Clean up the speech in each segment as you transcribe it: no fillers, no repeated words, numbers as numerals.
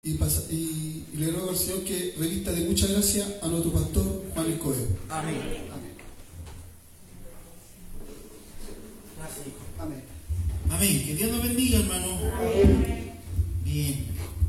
Y le ruego al Señor que revista de mucha gracia a nuestro pastor Juan Escobedo. Amén. Amén. Gracias, hijo. Amén. Amén. Que Dios nos bendiga, hermano. Amén. Bien.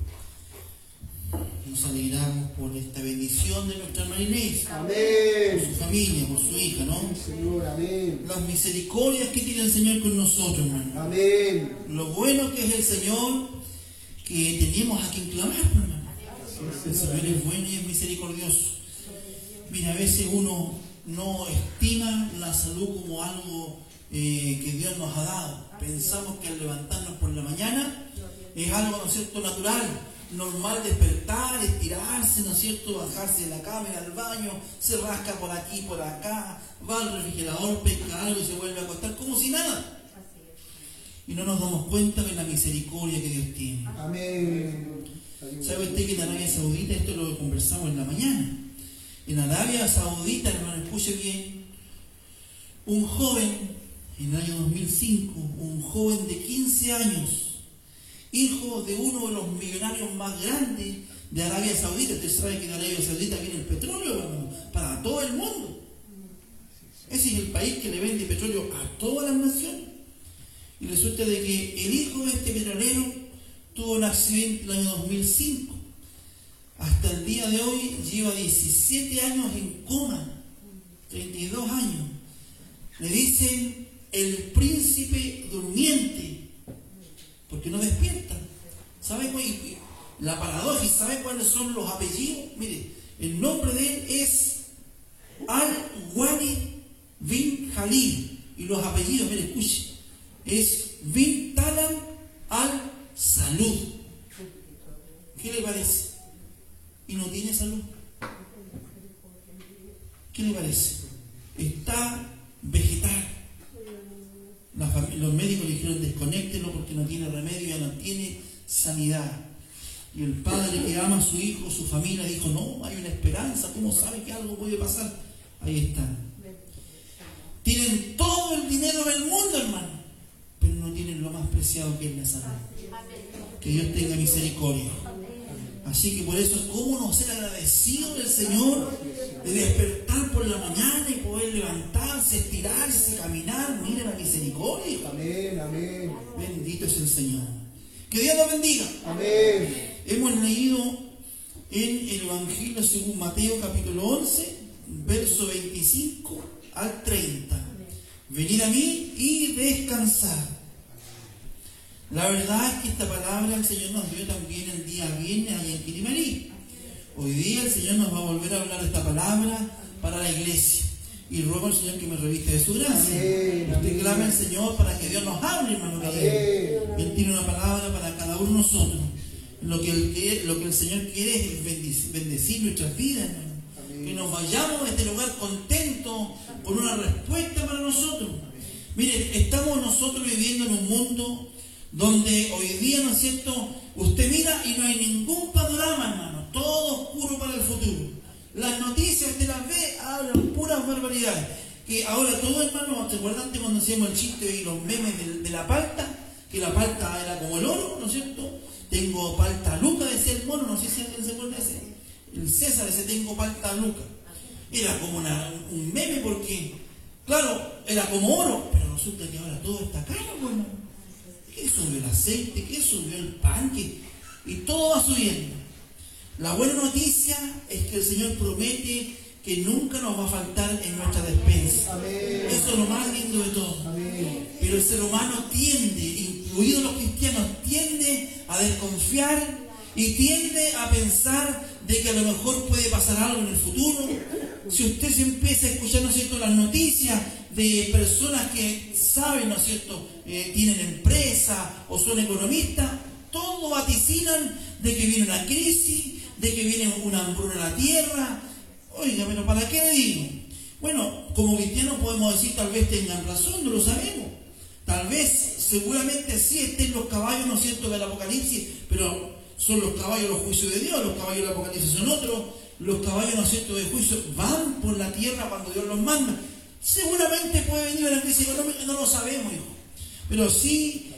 Nos alegramos por esta bendición de nuestra hermana Inés. Amén. Por su familia, por su hija, ¿no? Señor, amén. Las misericordias que tiene el Señor con nosotros, hermano. Amén. Lo bueno que es el Señor, que tenemos a quien clamar, hermano. El Señor es bueno y es misericordioso. Mira, a veces uno no estima la salud como algo que Dios nos ha dado. Pensamos que al levantarnos por la mañana es algo, ¿no es cierto?, natural, normal, despertar, estirarse, ¿no es cierto?, bajarse de la cama, ir al baño, se rasca por aquí, por acá, va al refrigerador, pesca algo y se vuelve a acostar como si nada. Y no nos damos cuenta de la misericordia que Dios tiene. Amén. ¿Sabe usted que en Arabia Saudita, esto lo conversamos en la mañana, en Arabia Saudita, hermano, escuche bien, un joven, en el año 2005, un joven de 15 años, hijo de uno de los millonarios más grandes de Arabia Saudita? Usted sabe que de Arabia Saudita viene el petróleo, hermano, para todo el mundo. Ese es el país que le vende petróleo a todas las naciones. Y resulta de que el hijo de este petrolero tuvo un accidente en el año 2005. Hasta el día de hoy lleva 17 años en coma, 32 años. Le dicen el príncipe durmiente, porque no despierta. ¿Sabe cuál? La paradoja, ¿sabe cuáles son los apellidos? Mire, el nombre de él es Al-Wali bin Khalid. Y los apellidos, mire, escuche, es bin Talam al-Salud. ¿Qué le parece? Y no tiene salud. ¿Qué le parece? Está vegetal. Los médicos le dijeron desconéctelo porque no tiene remedio, ya no tiene sanidad. Y el padre que ama a su hijo, su familia, dijo, no, hay una esperanza, ¿cómo sabe que algo puede pasar? Ahí están. Tienen todo el dinero del mundo, hermano, pero no tienen lo más preciado que es la salud. Que Dios tenga misericordia. Así que por eso, ¿cómo no ser agradecido del Señor? De despertar por la mañana y poder levantarse, estirarse, caminar. Mire la misericordia. Amén, amén. Bendito es el Señor. Que Dios nos bendiga. Amén. Hemos leído en el Evangelio según Mateo capítulo 11, verso 25 al 30. Venid a mí y descansad. La verdad es que esta palabra el Señor nos dio también el día viernes allá en Quirimarí. Hoy día el Señor nos va a volver a hablar de esta palabra para la iglesia. Y ruego al Señor que me reviste de su gracia. Amén, usted clame al Señor para que Dios nos hable, hermano. Él tiene una palabra para cada uno de nosotros. Lo que el Señor quiere es bendecir nuestras vidas, hermano. Amén. Que nos vayamos de este lugar contentos, con una respuesta para nosotros. Mire, estamos nosotros viviendo en un mundo donde hoy día, ¿no es cierto?, usted mira y no hay ningún panorama, hermano, todo oscuro para el futuro. Las noticias, usted las ve, hablan puras barbaridades. Que ahora todo, hermano, ¿te acuerdas cuando hacíamos el chiste y los memes de la palta? Que la palta era como el oro, ¿no es cierto? Tengo palta luca, decía el mono, no sé si alguien se acuerda de ese. El César, ese tengo palta luca. Era como un meme porque, claro, era como oro, pero resulta que ahora todo está caro, hermano. ¿Qué subió el aceite? ¿Qué subió el pan? Y todo va subiendo. La buena noticia es que el Señor promete que nunca nos va a faltar en nuestra despensa. Amén. Eso es lo más lindo de todo. Amén. Pero el ser humano tiende, incluidos los cristianos, tiende a desconfiar y tiende a pensar de que a lo mejor puede pasar algo en el futuro. Si usted se empieza a escuchar, ¿no es cierto?, las noticias de personas que saben, ¿no es cierto?, tienen empresa o son economistas, todos vaticinan de que viene una crisis, de que viene una hambruna en la tierra. Oiga, pero ¿para qué le digo? Bueno, como cristianos podemos decir, tal vez tengan razón, no lo sabemos. Tal vez, seguramente sí estén los caballos, ¿no es cierto?, del Apocalipsis, pero son los caballos los juicios de Dios, los caballos del Apocalipsis son otros, los caballos, ¿no es cierto?, de juicio van por la tierra cuando Dios los manda. Seguramente puede venir una crisis económica, no lo sabemos, hijo. Pero sí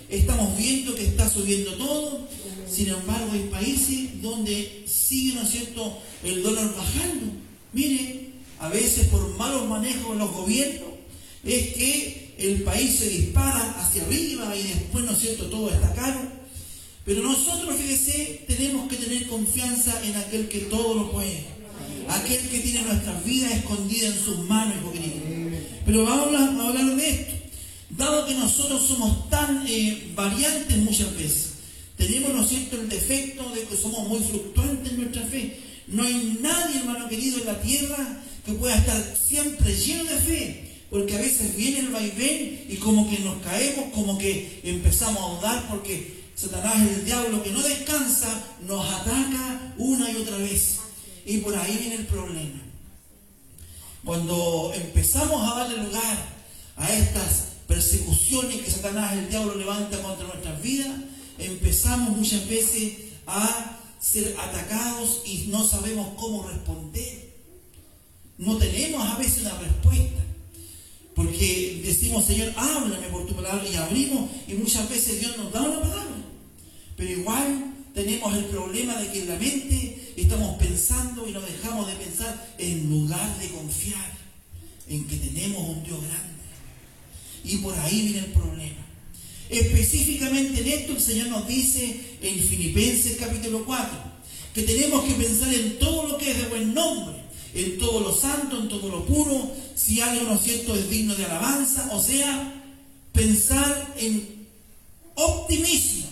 estamos viendo que está subiendo todo. Sin embargo, hay países donde sigue, ¿no es cierto?, el dólar bajando. Mire, a veces por malos manejos de los gobiernos es que el país se dispara hacia arriba y después, ¿no es cierto?, todo está caro. Pero nosotros, fíjese, tenemos que tener confianza en aquel que todo lo puede, aquel que tiene nuestras vidas escondidas en sus manos, hijo querido. Pero vamos a hablar de esto. Dado que nosotros somos tan variantes muchas veces, tenemos, ¿no es cierto?, el defecto de que somos muy fluctuantes en nuestra fe. No hay nadie, hermano querido, en la tierra que pueda estar siempre lleno de fe, porque a veces viene el vaivén y como que nos caemos, como que empezamos a dudar, porque Satanás, el diablo que no descansa, nos ataca una y otra vez. Y por ahí viene el problema. Cuando empezamos a darle lugar a estas persecuciones que Satanás, el diablo, levanta contra nuestras vidas, empezamos muchas veces a ser atacados y no sabemos cómo responder. No tenemos a veces una respuesta, porque decimos: Señor, háblame por tu palabra, y abrimos, y muchas veces Dios nos da una palabra, pero igual tenemos el problema de que en la mente estamos pensando y no dejamos de pensar, en lugar de confiar en que tenemos un Dios grande. Y por ahí viene el problema. Específicamente en esto el Señor nos dice en Filipenses capítulo 4, que tenemos que pensar en todo lo que es de buen nombre, en todo lo santo, en todo lo puro, si algo, ¿no es cierto?, es digno de alabanza, o sea, pensar en optimismo,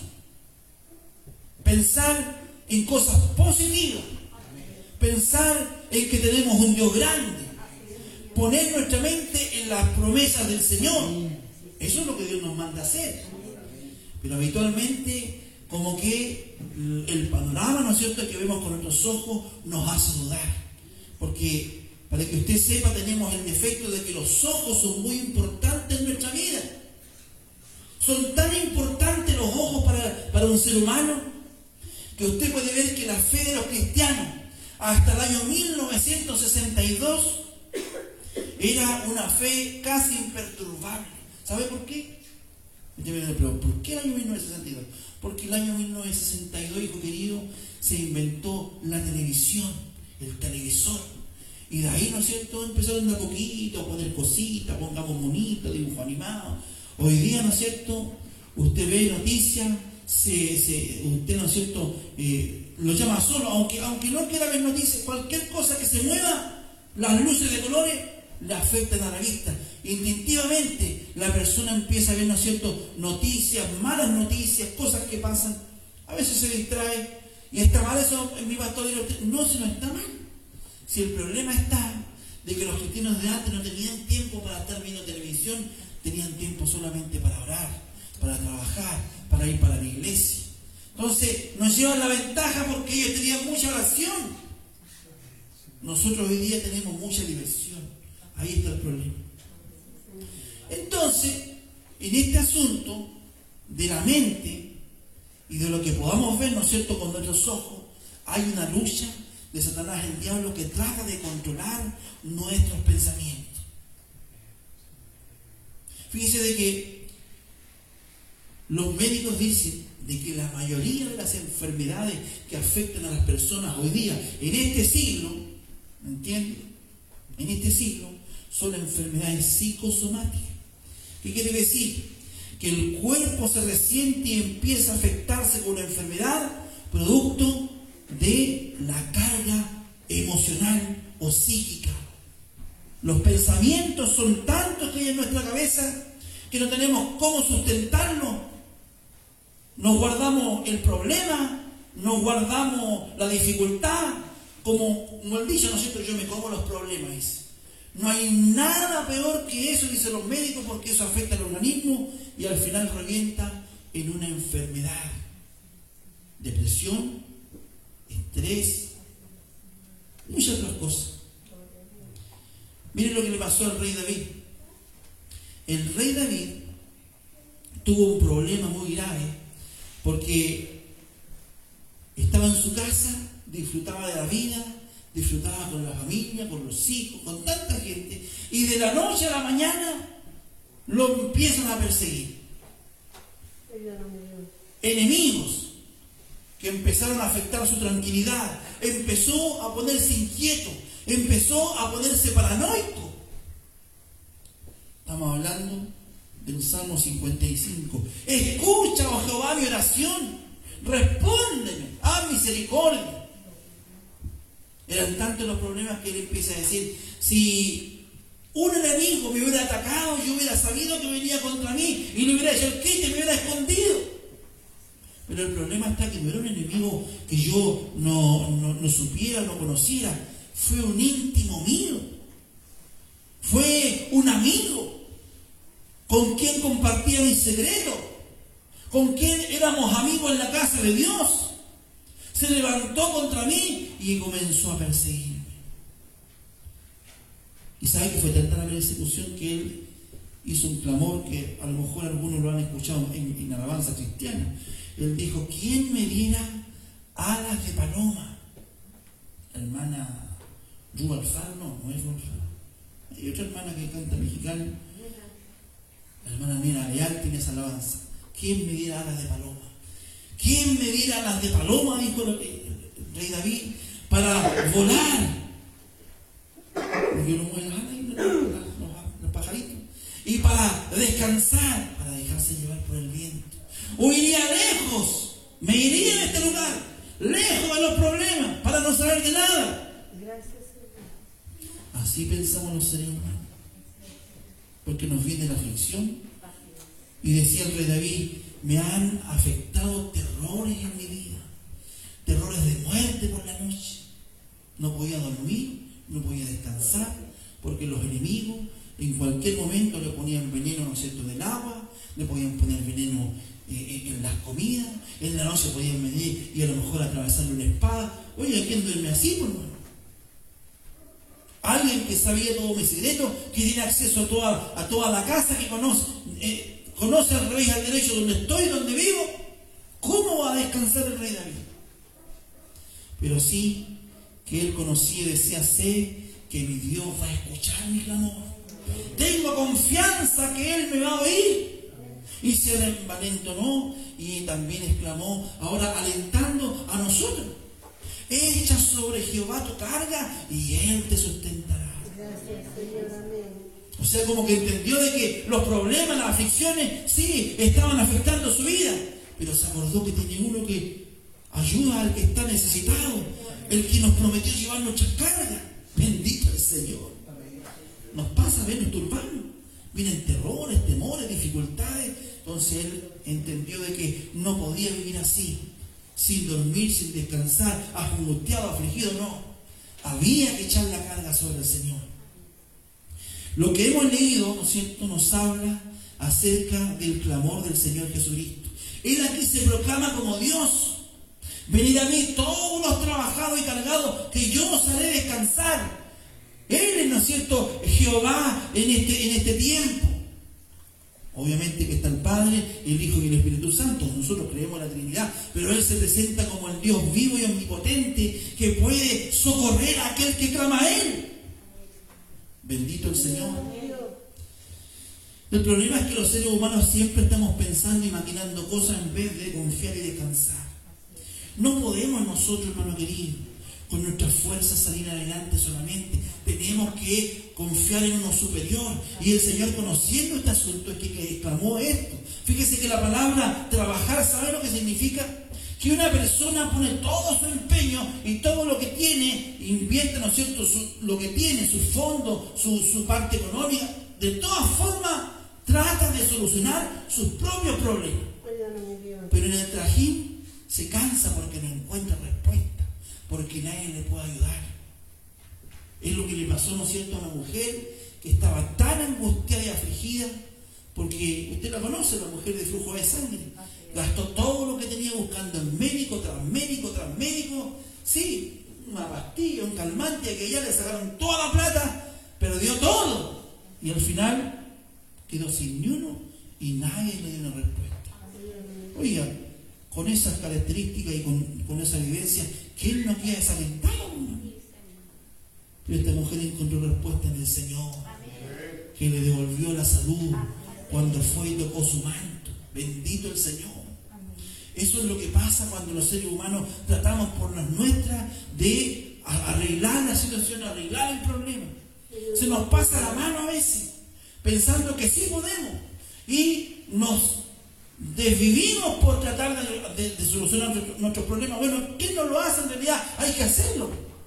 pensar en cosas positivas, pensar en que tenemos un Dios grande, poner nuestra mente en las promesas del Señor. Eso es lo que Dios nos manda a hacer. Pero habitualmente, como que el panorama, ¿no es cierto?, que vemos con nuestros ojos nos hace dudar. Porque, para que usted sepa, tenemos el defecto de que los ojos son muy importantes en nuestra vida. Son tan importantes los ojos para un ser humano, que usted puede ver que la fe de los cristianos, hasta el año 1962, era una fe casi imperturbable. ¿Sabe por qué? Pero ¿por qué el año 1962? Porque el año 1962, hijo querido, se inventó la televisión, el televisor. Y de ahí, ¿no es cierto?, empezaron de a poquito a poner cositas, pongamos monitos, dibujos animados. Hoy día, ¿no es cierto?, usted ve noticias, usted, ¿no es cierto?, lo llama solo, aunque no quiera ver noticias, cualquier cosa que se mueva, las luces de colores le afectan a la vista. Instintivamente la persona empieza a ver, ¿no es cierto?, noticias, malas noticias, cosas que pasan. A veces se distrae y está mal eso. En mi pastor no, si no está mal. Si el problema está de que los cristianos de antes no tenían tiempo para estar viendo televisión, tenían tiempo solamente para orar, para trabajar, para ir para la iglesia. Entonces nos llevan la ventaja porque ellos tenían mucha oración. Nosotros hoy día tenemos mucha diversión. Ahí está el problema. Entonces, en este asunto de la mente y de lo que podamos ver, ¿no es cierto?, con nuestros ojos, hay una lucha de Satanás, el diablo, que trata de controlar nuestros pensamientos. Fíjese de que los médicos dicen de que la mayoría de las enfermedades que afectan a las personas hoy día, en este siglo, ¿me entiende?, en este siglo, son enfermedades psicosomáticas. ¿Qué quiere decir? Que el cuerpo se resiente y empieza a afectarse con una enfermedad producto de la carga emocional o psíquica. Los pensamientos son tantos que hay en nuestra cabeza que no tenemos cómo sustentarlos. Nos guardamos el problema, nos guardamos la dificultad, como el dicho, ¿no es cierto?, yo me como los problemas. No hay nada peor que eso, dicen los médicos, porque eso afecta al organismo y al final revienta en una enfermedad. Depresión, estrés, muchas otras cosas. Miren lo que le pasó al rey David. El rey David tuvo un problema muy grave porque estaba en su casa, disfrutaba de la vida, disfrutaba con la familia, con los hijos, con tanta gente, y de la noche a la mañana lo empiezan a perseguir. Enemigos que empezaron a afectar su tranquilidad. Empezó a ponerse inquieto, empezó a ponerse paranoico. Estamos hablando del Salmo 55. Escucha, oh Jehová, mi oración, respóndeme, haz misericordia. Eran tantos los problemas que él empieza a decir: si un enemigo me hubiera atacado, yo hubiera sabido que venía contra mí y le hubiera hecho el quite, me hubiera escondido. Pero el problema está que no era un enemigo que yo no supiera, no conociera. Fue un íntimo mío. Fue un amigo con quien compartía mis secretos, con quien éramos amigos en la casa de Dios. Se levantó contra mí y comenzó a perseguirme. Y sabe que fue tanta la persecución que él hizo un clamor que a lo mejor algunos lo han escuchado en alabanza cristiana. Él dijo: ¿quién me diera alas de paloma? La hermana Ruba Alfaro, no es Ruba Alfaro. Hay otra hermana que canta mexicana, la hermana Nena Leal, tiene esa alabanza. ¿Quién me diera alas de paloma? ¿Quién me diera alas de paloma? Dijo el rey David, para volar. Porque uno mueve las alas y los pajaritos. Y para descansar, para dejarse llevar por el viento. Huiría lejos, me iría de este lugar, lejos de los problemas, para no saber de nada. Así pensamos los seres humanos. Porque nos viene la aflicción. Y decía el rey David: me han afectado terrores en mi vida, terrores de muerte por la noche. No podía dormir, no podía descansar, porque los enemigos en cualquier momento le ponían veneno, ¿no es cierto?, del agua, le podían poner veneno en las comidas, en la noche podían venir y a lo mejor atravesarle una espada. Oye, ¿quién duerme así, por hermano? Alguien que sabía todo mi secreto, que tiene acceso a toda la casa, que conoce al revés y al derecho donde estoy, donde vivo. ¿Cómo va a descansar el rey David? Pero sí que él conocía y decía: sé que mi Dios va a escuchar mi clamor. Tengo confianza que él me va a oír. Y se envalentonó y también exclamó, ahora alentando a nosotros: echa sobre Jehová tu carga y él te sustentará. Gracias, Señor, amén. O sea, como que entendió de que los problemas, las aflicciones, sí, estaban afectando su vida, pero se acordó que tiene uno que ayuda al que está necesitado, el que nos prometió llevar nuestras cargas. Bendito el Señor. Nos pasa a ver nuestro hermano. Vienen terrores, temores, dificultades. Entonces él entendió de que no podía vivir así, sin dormir, sin descansar, angustiado, afligido, no. Había que echar la carga sobre el Señor. Lo que hemos leído, ¿no es cierto?, nos habla acerca del clamor del Señor Jesucristo. Él aquí se proclama como Dios. Venid a mí todos los trabajados y cargados, que yo os haré descansar. Él es, ¿no es cierto?, Jehová en este tiempo. Obviamente que está el Padre, el Hijo y el Espíritu Santo. Nosotros creemos en la Trinidad, pero Él se presenta como el Dios vivo y omnipotente que puede socorrer a aquel que clama a Él. Bendito el Señor. El problema es que los seres humanos siempre estamos pensando y maquinando cosas en vez de confiar y descansar. No podemos nosotros, hermano querido, con nuestras fuerzas salir adelante solamente. Tenemos que confiar en uno superior. Y el Señor, conociendo este asunto, es que exclamó esto. Fíjese que la palabra trabajar, ¿sabe lo que significa? Que una persona pone todo su empeño y todo lo que tiene, invierte, ¿no es cierto?, lo que tiene, sus fondos, su parte económica. De todas formas, trata de solucionar sus propios problemas. Pero en el trajín se cansa porque no encuentra respuesta, porque nadie le puede ayudar. Es lo que le pasó, ¿no es cierto?, a una mujer que estaba tan angustiada y afligida, porque usted la conoce, la mujer de flujo de sangre. Gastó todo lo que tenía buscando en médico tras médico tras médico. Sí, una pastilla, un calmante, que ya le sacaron toda la plata, perdió todo. Y al final quedó sin ni uno y nadie le dio una respuesta. Oiga, con esas características y con esa vivencia, que él no queda desalentado. Pero esta mujer encontró respuesta en el Señor, que le devolvió la salud cuando fue y tocó su manto. Bendito el Señor. Eso es lo que pasa cuando los seres humanos tratamos por las nuestras de arreglar la situación, arreglar el problema. Se nos pasa la mano a veces, pensando que sí podemos, y nos desvivimos por tratar de solucionar nuestros problemas. Bueno, ¿quién no lo hace en realidad? Hay que hacerlo.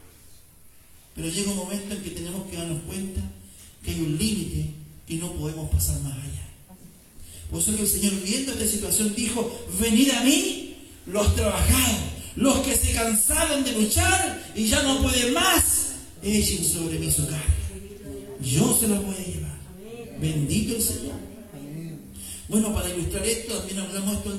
Pero llega un momento en que tenemos que darnos cuenta que hay un límite y no podemos pasar más allá. Por eso que el Señor, viendo esta situación, dijo: venid a mí los trabajados, los que se cansaron de luchar y ya no pueden más, echen sobre mí su carga. Yo se los voy a llevar. Bendito el Señor. Bueno, para ilustrar esto, también hablamos esto el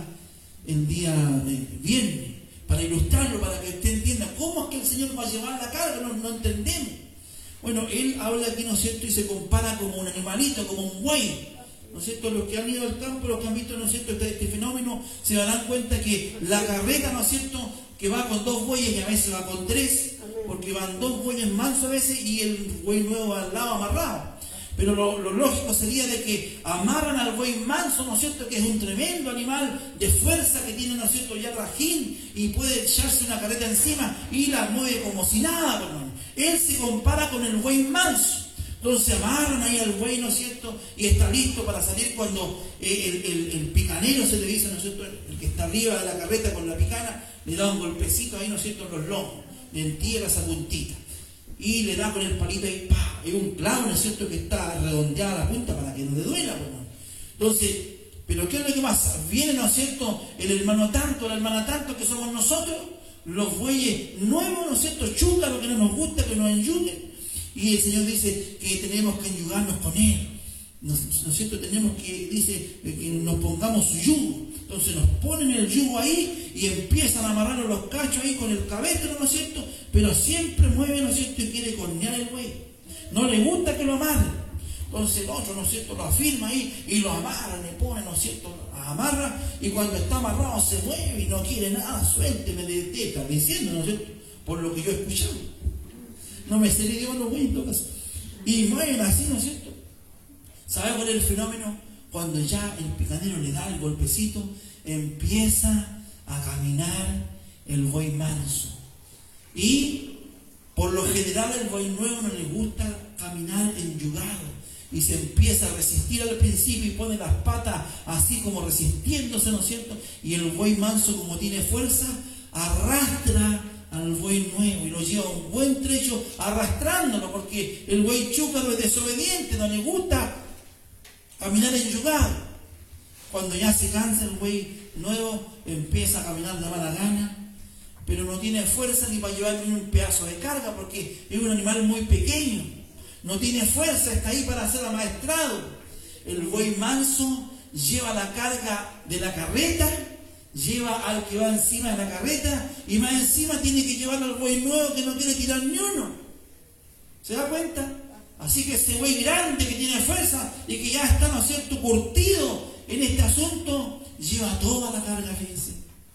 día viernes, para ilustrarlo, para que usted entienda cómo es que el Señor va a llevar la carga. No entendemos. Bueno, Él habla aquí, ¿no es cierto?, y se compara como un animalito, como un buey. ¿No es cierto? Los que han ido al campo, los que han visto, ¿no es cierto?, este fenómeno, se darán cuenta que la carreta, ¿no es cierto?, que va con 2 bueyes y a veces va con 3, porque van 2 bueyes mansos a veces y el buey nuevo al lado amarrado. Pero lo lógico sería de que amarran al buey manso, ¿no es cierto?, que es un tremendo animal de fuerza que tiene, ¿no es cierto?, ya trajín y puede echarse una carreta encima y la mueve como si nada, hermano. Él se compara con el buey manso. Entonces amarran ahí al buey, ¿no es cierto?, y está listo para salir cuando el picanero, se le dice, ¿no es cierto?, el que está arriba de la carreta con la picana, le da un golpecito ahí, ¿no es cierto?, en los lomos, le entierra esa puntita y le da con el palito ahí, ¡pah! Es un clavo, ¿no es cierto?, que está redondeada la punta para que no le duela, pues, ¿no? Entonces, pero ¿qué es lo que pasa? Viene, ¿no es cierto?, el hermano tanto, la hermana tanto, que somos nosotros, los bueyes nuevos, ¿no es cierto?, chúcaros, que no nos gusta, que nos enyuguen. Y el Señor dice que tenemos que enyugarnos con Él. ¿No es cierto? Tenemos que, dice, que nos pongamos su yugo. Entonces nos ponen el yugo ahí y empiezan a amarrar los cachos ahí con el cabestro, ¿no es cierto? Pero siempre mueve, ¿no es cierto?, y quiere cornear el buey. No le gusta que lo amarren. Entonces el otro, ¿no es cierto?, lo afirma ahí y lo amarra, le pone, ¿no es cierto?, amarra, y cuando está amarrado se mueve y no quiere nada, suélteme de teta, diciendo, ¿no es cierto?, por lo que yo he escuchado. No me sé el idioma, los bueyes en todo caso. Y mueven así, ¿no es cierto? ¿Sabe cuál es el fenómeno? Cuando ya el picanero le da el golpecito, empieza a caminar el buey manso. Y por lo general el buey nuevo no le gusta caminar enyugado. Y se empieza a resistir al principio y pone las patas así como resistiéndose, ¿no es cierto? Y el buey manso, como tiene fuerza, arrastra al buey nuevo y lo lleva un buen trecho arrastrándolo, porque el buey chúcaro es desobediente, no le gusta caminar enyugado. Cuando ya se cansa el buey nuevo, empieza a caminar de mala gana, pero no tiene fuerza ni para llevar ni un pedazo de carga, porque es un animal muy pequeño, no tiene fuerza, está ahí para ser amaestrado. El buey manso lleva la carga de la carreta, lleva al que va encima de la carreta y más encima tiene que llevar al buey nuevo que no quiere tirar ni uno. ¿Se da cuenta? Así que ese buey grande que tiene fuerza y que ya está, ¿no es cierto?, curtido en este asunto, lleva toda la carga, fíjense.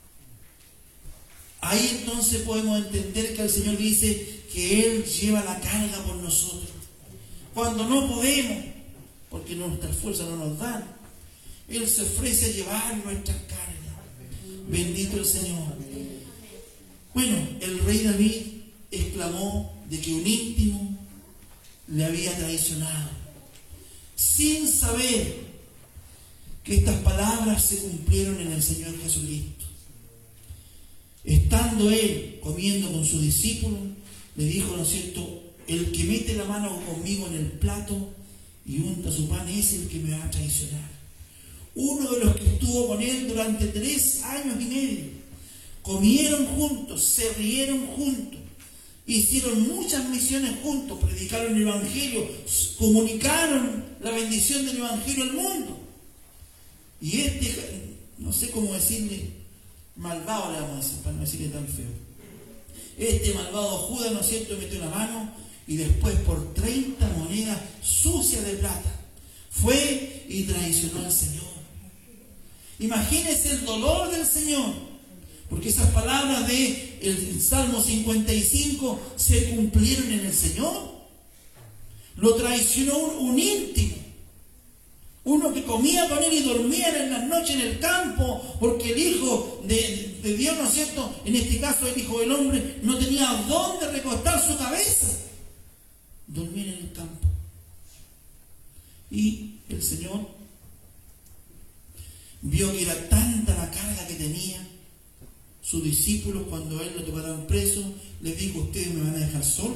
Ahí entonces podemos entender que el Señor dice que Él lleva la carga por nosotros. Cuando no podemos, porque nuestras fuerzas no nos dan, Él se ofrece a llevar nuestras cargas. Bendito el Señor. Bueno, el rey David exclamó de que un íntimo le había traicionado, sin saber que estas palabras se cumplieron en el Señor Jesucristo. Estando él comiendo con sus discípulos, le dijo, ¿no es cierto?, el que mete la mano conmigo en el plato y unta su pan es el que me va a traicionar. Uno de los que estuvo con él durante 3 años y medio. Comieron juntos, se rieron juntos, hicieron muchas misiones juntos, predicaron el Evangelio, comunicaron la bendición del Evangelio al mundo. Y no sé cómo decirle, malvado le vamos a decir, para no decirle tan feo. Este malvado Judas, ¿no es cierto?, metió la mano y después por 30 monedas sucias de plata fue y traicionó al Señor. Imagínense el dolor del Señor, porque esas palabras del Salmo 55 se cumplieron en el Señor. Lo traicionó un íntimo, Uno que comía con él y dormía en las noches en el campo, porque el Hijo de Dios, ¿no es cierto?, en este caso el Hijo del Hombre, no tenía dónde recostar su cabeza. Dormía en el campo. Y el Señor vio que era tanta la carga que tenía. Sus discípulos, cuando a él lo tomaron preso, les dijo: ustedes me van a dejar solo.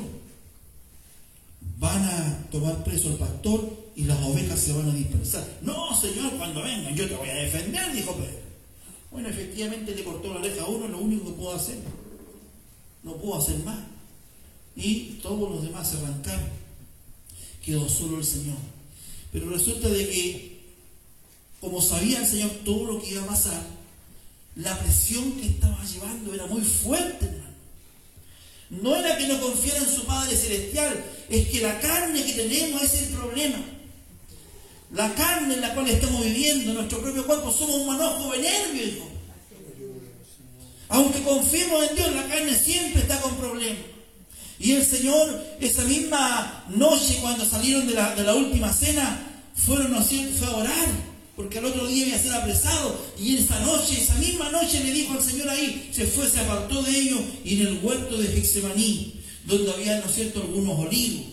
Van a tomar preso al pastor y las ovejas se van a dispersar. No, Señor, cuando vengan yo te voy a defender, dijo Pedro. Bueno, efectivamente le cortó la oreja a uno, lo único que pudo hacer. No pudo hacer más. Y todos los demás se arrancaron. Quedó solo el Señor. Pero resulta de que, como sabía el Señor todo lo que iba a pasar, la presión que estaba llevando era muy fuerte, hermano. No era que no confiara en su Padre Celestial, es que la carne que tenemos es el problema. La carne en la cual estamos viviendo, nuestro propio cuerpo, somos un manojo de nervios, hijo. Aunque confiemos en Dios, la carne siempre está con problemas. Y el Señor, esa misma noche, cuando salieron de la última cena, fue a orar. Porque al otro día iba a ser apresado, y esa misma noche le dijo al Señor ahí, se apartó de ellos, y en el huerto de Getsemaní, donde había, ¿no es cierto?, algunos olivos.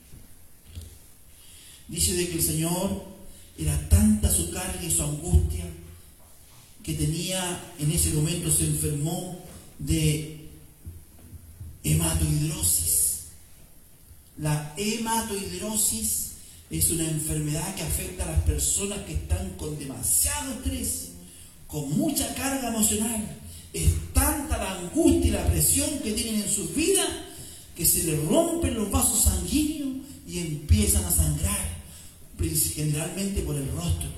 Dice de que el Señor era tanta su carga y su angustia, que tenía, en ese momento se enfermó de hematohidrosis. La hematohidrosis es una enfermedad que afecta a las personas que están con demasiado estrés, con mucha carga emocional. Es tanta la angustia y la presión que tienen en sus vidas que se les rompen los vasos sanguíneos y empiezan a sangrar, generalmente por el rostro.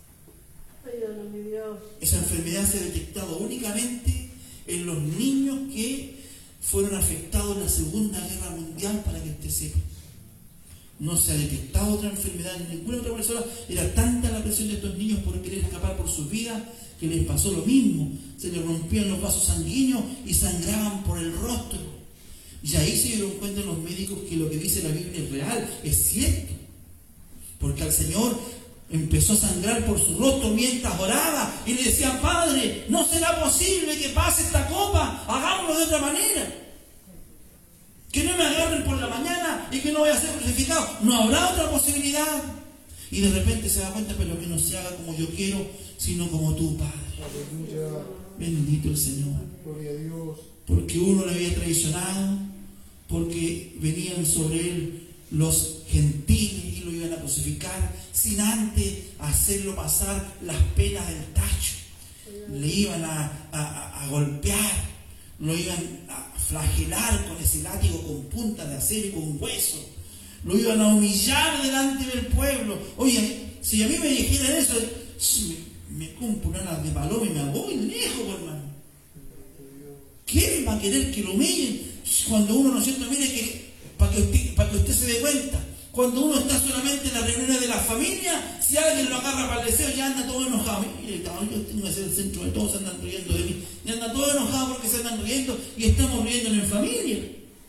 Esa enfermedad se ha detectado únicamente en los niños que fueron afectados en la Segunda Guerra Mundial, para que usted sepa. No se ha detectado otra enfermedad en ninguna otra persona. Era tanta la presión de estos niños por querer escapar por sus vidas, que les pasó lo mismo. Se les rompían los vasos sanguíneos y sangraban por el rostro. Y ahí se dieron cuenta los médicos que lo que dice la Biblia es real, es cierto. Porque al Señor empezó a sangrar por su rostro mientras oraba y le decía: Padre, no será posible que pase esta copa, hagámoslo de otra manera. Que no me agarren por la mañana y que no vaya a ser crucificado. No habrá otra posibilidad. Y de repente se da cuenta: pero que no se haga como yo quiero, sino como tú, Padre. Aleluya. Bendito el Señor. Gloria a Dios. Porque uno le había traicionado, porque venían sobre él los gentiles y lo iban a crucificar sin antes hacerlo pasar las penas del tacho. Le iban a golpear, lo iban a flagelar con ese látigo con punta de acero y con hueso. Lo iban a humillar delante del pueblo. Oye, si a mí me dijeran eso, me compro una alas de paloma y me voy lejos, hermano. ¿Quién va a querer que lo humillen? Cuando uno, ¿no es cierto?, mire que, para que usted se dé cuenta, cuando uno está solamente en las reuniones de la familia, si alguien lo agarra para el deseo, ya anda todo enojado. Mire, yo tengo que ser el centro de todos, se andan riendo de mí. Y anda todo enojado porque se andan riendo y estamos riendo en familia.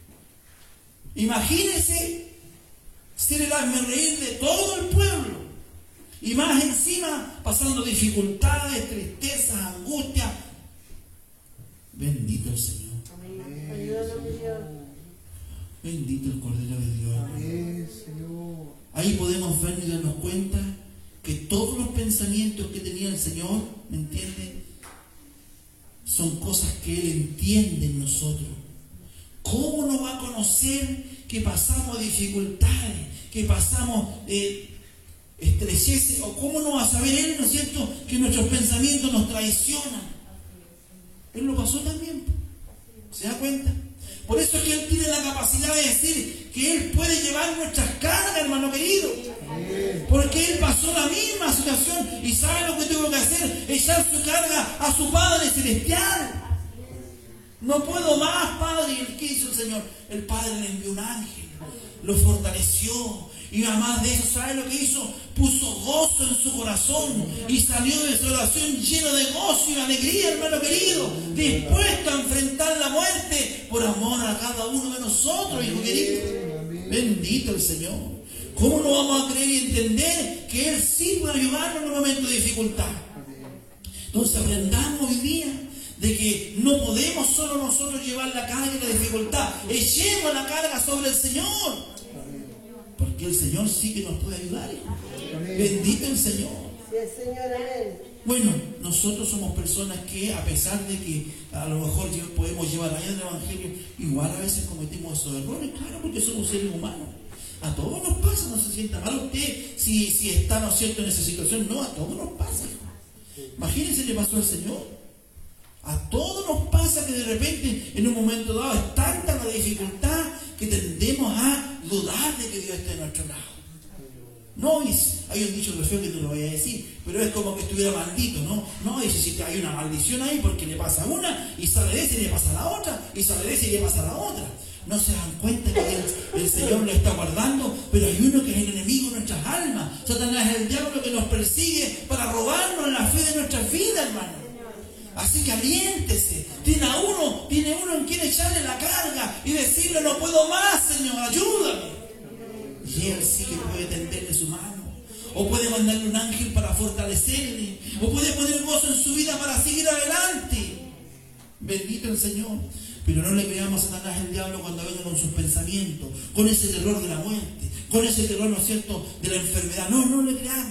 Imagínese ser el hazmerreír de todo el pueblo. Y más encima, pasando dificultades, tristezas, angustias. Bendito el Señor. Amén. Ayúdanos, Dios. Bendito el Cordero de Dios. Amén, Señor. Ahí podemos ver y darnos cuenta que todos los pensamientos que tenía el Señor, ¿me entiende?, son cosas que Él entiende en nosotros. ¿Cómo no va a conocer que pasamos dificultades, que pasamos estrecheces? ¿O cómo no va a saber Él, ¿no es cierto?, que nuestros pensamientos nos traicionan? Él lo pasó también. ¿Se da cuenta? Por eso es que Él tiene la capacidad de decir que Él puede llevar nuestras cargas, hermano querido. Porque Él pasó la misma situación y sabe lo que tuvo que hacer: echar su carga a su Padre Celestial. No puedo más, Padre. ¿Y qué hizo el Señor? El Padre le envió un ángel, lo fortaleció. Y además de eso, ¿sabe lo que hizo? Puso gozo en su corazón y salió de su oración lleno de gozo y alegría, hermano querido, dispuesto a enfrentar la muerte por amor a cada uno de nosotros, hijo querido. Bendito el Señor. ¿Cómo no vamos a creer y entender que Él sí puede ayudarnos en un momento de dificultad? Entonces aprendamos hoy día de que no podemos solo nosotros llevar la carga y la dificultad. Echemos la carga sobre el Señor. Porque el Señor sí que nos puede ayudar. Bendito el Señor. Sí, Señor, amén. Bueno, nosotros somos personas que, a pesar de que a lo mejor podemos llevar allá el Evangelio, igual a veces cometimos esos errores, claro, porque somos seres humanos. A todos nos pasa, no se sienta mal usted si está, ¿no es cierto?, en esa situación. No, a todos nos pasa. Imagínense, le pasó al Señor. A todos nos pasa que de repente, en un momento dado, es tanta la dificultad que tendemos a dudar de que Dios esté de nuestro lado. No, hay un dicho feo que no lo voy a decir, pero es como que estuviera maldito, ¿no? No, dice, si hay una maldición ahí porque le pasa a una, y sale de ese y le pasa a la otra, y sale de ese y le pasa a la otra. No se dan cuenta que el Señor lo está guardando, pero hay uno que es el enemigo de nuestras almas. Satanás es el diablo que nos persigue para robarnos la fe de nuestras vidas, hermano. Así que aliéntese. Tiene uno en quien echarle la carga y decirle, no puedo más, Señor, ayúdame. Y Él sí que puede tenderle su mano. O puede mandarle un ángel para fortalecerle. O puede poner gozo en su vida para seguir adelante. Bendito el Señor. Pero no le creamos a Satanás, el diablo, cuando venga con sus pensamientos, con ese terror de la muerte, con ese terror, ¿no es cierto?, de la enfermedad. No le creamos.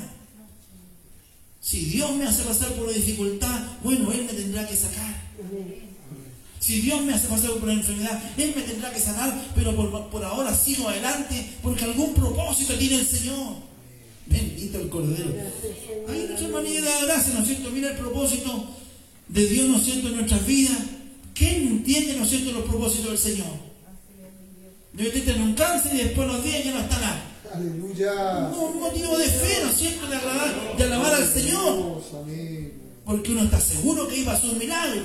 Si Dios me hace pasar por una dificultad, bueno, Él me tendrá que sacar. Si Dios me hace pasar por una enfermedad, Él me tendrá que sanar, pero por ahora sigo adelante, porque algún propósito tiene el Señor. Bendito el Cordero. Hay nuestra manera de dar gracias, ¿no es cierto? Mira el propósito de Dios, ¿no es cierto?, en nuestras vidas. ¿Quién entiende, ¿no es cierto?, los propósitos del Señor? De usted tener un cáncer y después los días ya no está nada. Aleluya. Un motivo de fe, ¿no es cierto?, de alabar al Señor. Porque uno está seguro que iba a hacer un milagro.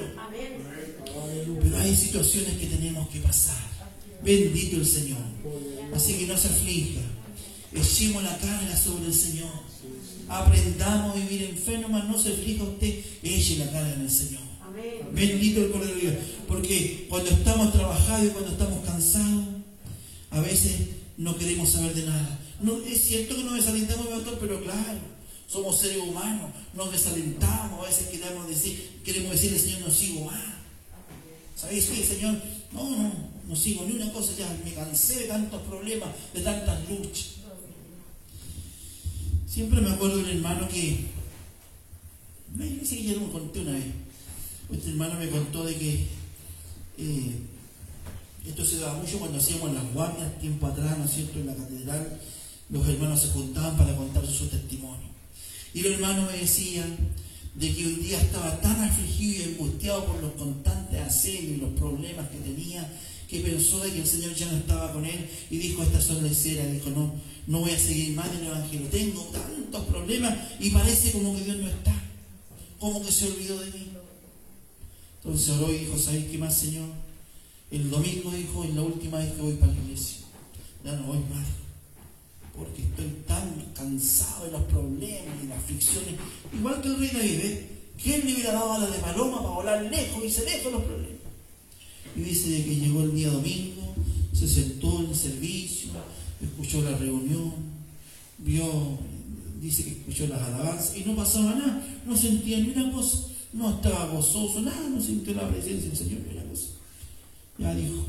Pero hay situaciones que tenemos que pasar. Bendito el Señor. Así que no se aflija. Echemos la carga sobre el Señor. Aprendamos a vivir en fe, nomás no se aflija usted. Eche la carga en el Señor. Bendito el Cordero de Dios. Porque cuando estamos trabajados y cuando estamos cansados, a veces no queremos saber de nada. No, es cierto que nos desalentamos, pastor, pero claro, somos seres humanos, nos desalentamos, a veces queremos decirle, Señor, no sigo más. ¿Sabéis qué, Señor? No sigo ni una cosa, ya me cansé de tantos problemas, de tantas luchas. Siempre me acuerdo de un hermano que, ya lo conté una vez. Este hermano me contó de que esto se daba mucho cuando hacíamos las guardias, tiempo atrás, ¿no es cierto?, en la catedral. Los hermanos se juntaban para contar su testimonio. Y los hermanos me decían de que un día estaba tan afligido y angustiado por los constantes asedios y los problemas que tenía, que pensó de que el Señor ya no estaba con él y dijo, estas son leceras. Dijo, no voy a seguir más en el Evangelio. Tengo tantos problemas y parece como que Dios no está, como que se olvidó de mí. Entonces oró y dijo, ¿sabéis qué más, Señor? El domingo dijo, es la última vez que voy para la iglesia. Ya no voy más, porque estoy tan cansado de los problemas y las aflicciones. Igual que el rey David, ¿quién le hubiera dado alas de paloma para volar lejos y se lejos de los problemas? Y dice de que llegó el día domingo, se sentó en el servicio, escuchó la reunión, dice que escuchó las alabanzas y no pasaba nada, no sentía ni una cosa. No estaba gozoso, nada, no sintió la presencia del Señor, ni una cosa. Ya dijo,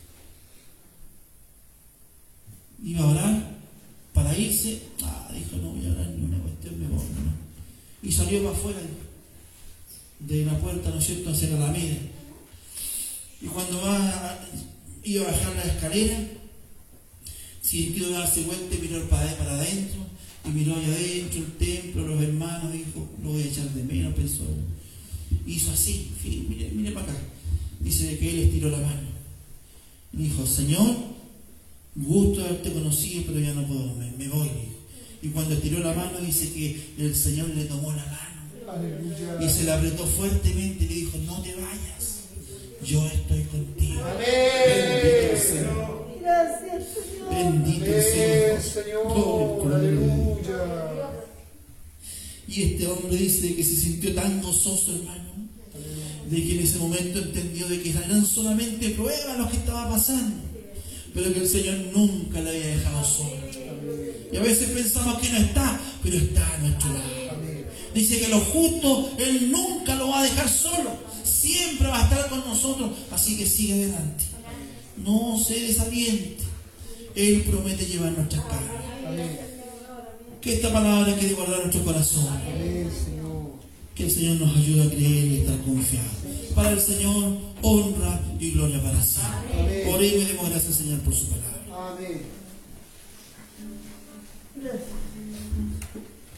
iba a orar para irse. Dijo, no voy a orar ni una cuestión, me voy. ¿No? Y salió para afuera de la puerta, ¿no es cierto?, hacia la Alameda. Y cuando iba a bajar la escalera, sintió darse vuelta y miró para adentro, y miró allá adentro el templo, los hermanos, dijo, lo voy a echar de menos, pensó. Hizo así, mire para acá. Dice de que él estiró la mano. Y dijo, Señor, gusto de haberte conocido, pero ya no puedo, me voy. Dijo. Y cuando estiró la mano, dice que el Señor le tomó la mano. Aleluya. Y se la apretó fuertemente y le dijo, no te vayas, yo estoy contigo. Bendito el Señor. Gracias, Señor. Bendito el Señor. Aleluya. Y este hombre dice que se sintió tan gozoso, hermano, de que en ese momento entendió de que eran solamente pruebas los que estaba pasando. pero que el Señor nunca le había dejado solo. Y a veces pensamos que no está, pero está a nuestro lado. Dice que lo justo Él nunca lo va a dejar solo, siempre va a estar con nosotros. Así que sigue adelante, no se desaliente. Él promete llevar nuestras cargas. Que esta palabra quede guardada en nuestro corazón. Que el Señor nos ayude a creer y estar confiados. Para el Señor, honra y gloria para siempre. Oremos y demos gracias al Señor por su palabra. Amén.